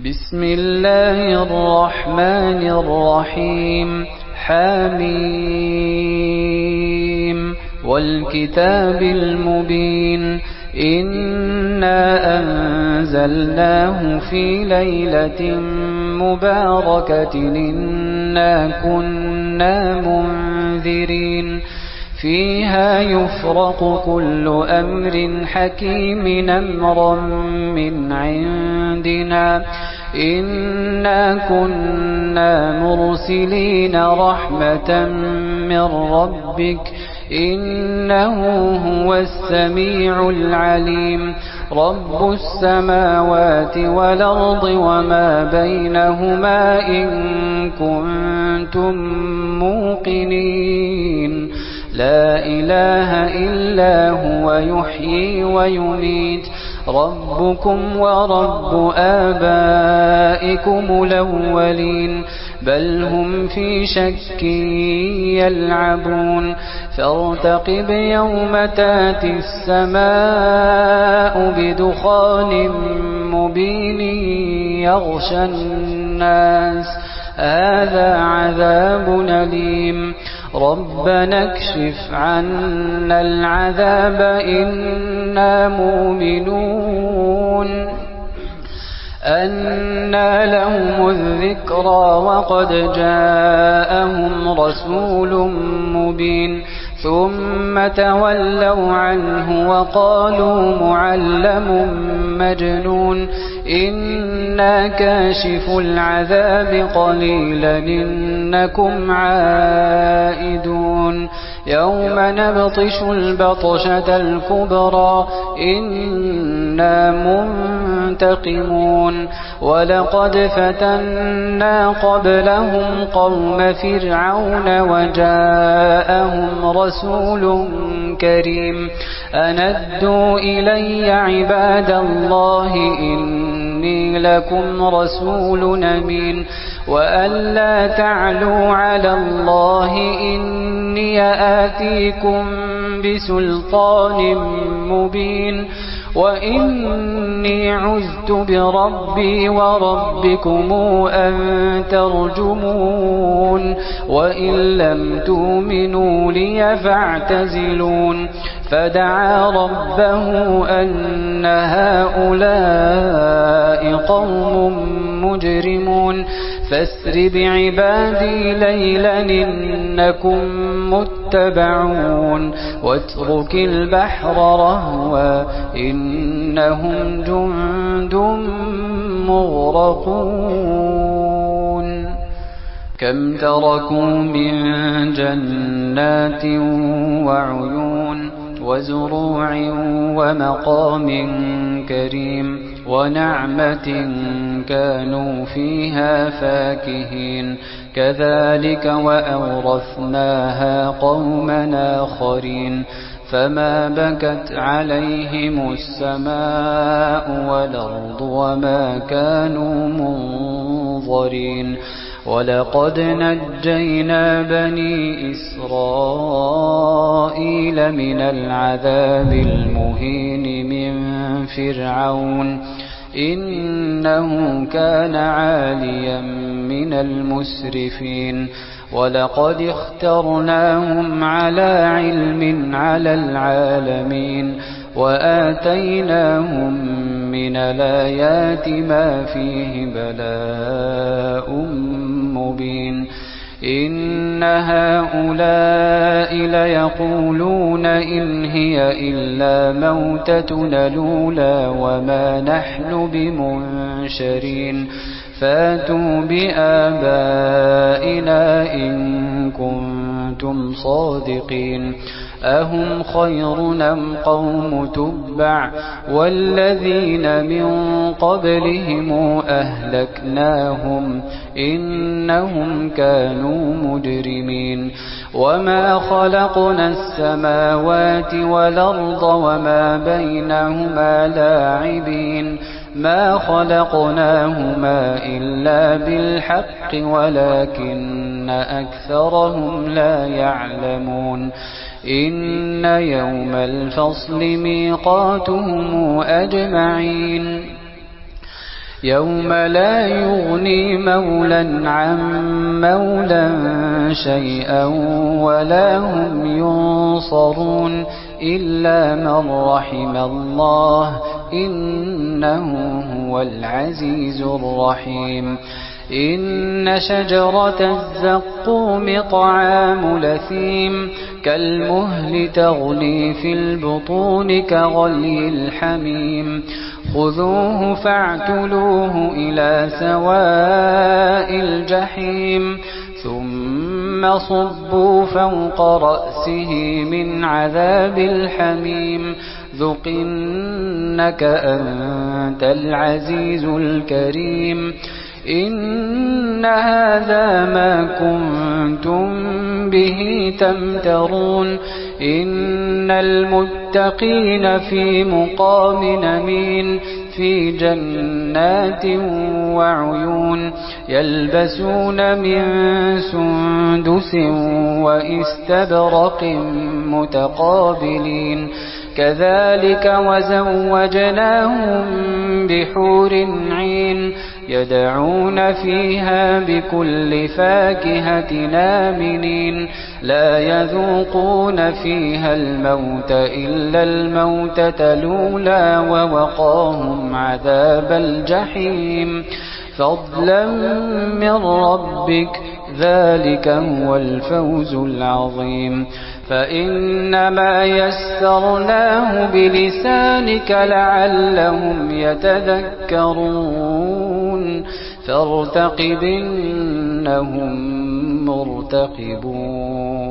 بسم الله الرحمن الرحيم حميم والكتاب المبين إنا أنزلناه في ليلة مباركة إنا كنا منذرين فيها يفرق كل أمر حكيم أمرا من عندنا إنا كنا مرسلين رحمة من ربك إنه هو السميع العليم رب السماوات والأرض وما بينهما إن كنتم موقنين لا إله إلا هو يحيي ويميت ربكم ورب آبائكم الأولين بل هم في شك يلعبون فارتقب يوم تاتي السماء بدخان مبين يغشى الناس هذا عذاب أليم ربنا اكشف عنا العذاب إنا مؤمنون أنى لهم الذكرى وقد جاءهم رسول مبين ثم تولوا عنه وقالوا معلم مجنون إنا كاشف العذاب قليلا إنكم عائدون يوم نبطش البطشة الكبرى إنا منتقمون ولقد فتنا قبلهم قوم فرعون وجاءهم رسول كريم أندوا إلي عباد الله إني لكم رسول أمين وألا تعلوا على الله إني آتيكم بسلطان مبين وإني عذت بربي وربكم أن ترجمون وإن لم تؤمنوا لي فاعتزلون فدعا ربه أن هؤلاء قوم مجرمون فاسر بعبادي ليلا إنكم متبعون واترك البحر رهوا إنهم جند مغرقون كم تركوا من جنات وعيون وزروع ومقام كريم ونعمة كانوا فيها فاكهين كذلك وأورثناها قوما آخرين فما بكت عليهم السماء والأرض وما كانوا منظرين ولقد نجينا بني إسرائيل من العذاب المهين من فرعون إنه كان عاليا من المسرفين ولقد اخترناهم على علم على العالمين وآتيناهم من الآيات ما فيه بلاء مبين إن هؤلاء ليقولون إن هي إلا موتتنا الأولى وما نحن بمنشرين فاتوا بآبائنا إن كنتم صادقين أهم خير أم قوم تبع والذين من قبلهم أهلكناهم إنهم كانوا مجرمين وما خلقنا السماوات والأرض وما بينهما لاعبين ما خلقناهما إلا بالحق ولكن أكثرهم لا يعلمون إن يوم الفصل ميقاتهم أجمعين يوم لا يغني مولى عن مولى شيئا ولا هم ينصرون إلا من رحم الله إنه هو العزيز الرحيم إن شجرة الزقوم طعام لثيم كالمهل تغلي في البطون كغلي الحميم خذوه فاعتلوه إلى سواء الجحيم ثم صبوا فوق رأسه من عذاب الحميم ذق إنك أنت العزيز الكريم إن هذا ما كنتم به تمترون إن المتقين في مقام أمين في جنات وعيون يلبسون من سندس وإستبرق متقابلين كذلك وزوجناهم بحور عين يدعون فيها بكل فاكهة آمنين لا يذوقون فيها الموت إلا الموتة الأولى ووقاهم عذاب الجحيم فضلا من ربك ذلك هو الفوز العظيم فإنما يسرناه بلسانك لعلهم يتذكرون فارتقب إنهم مرتقبون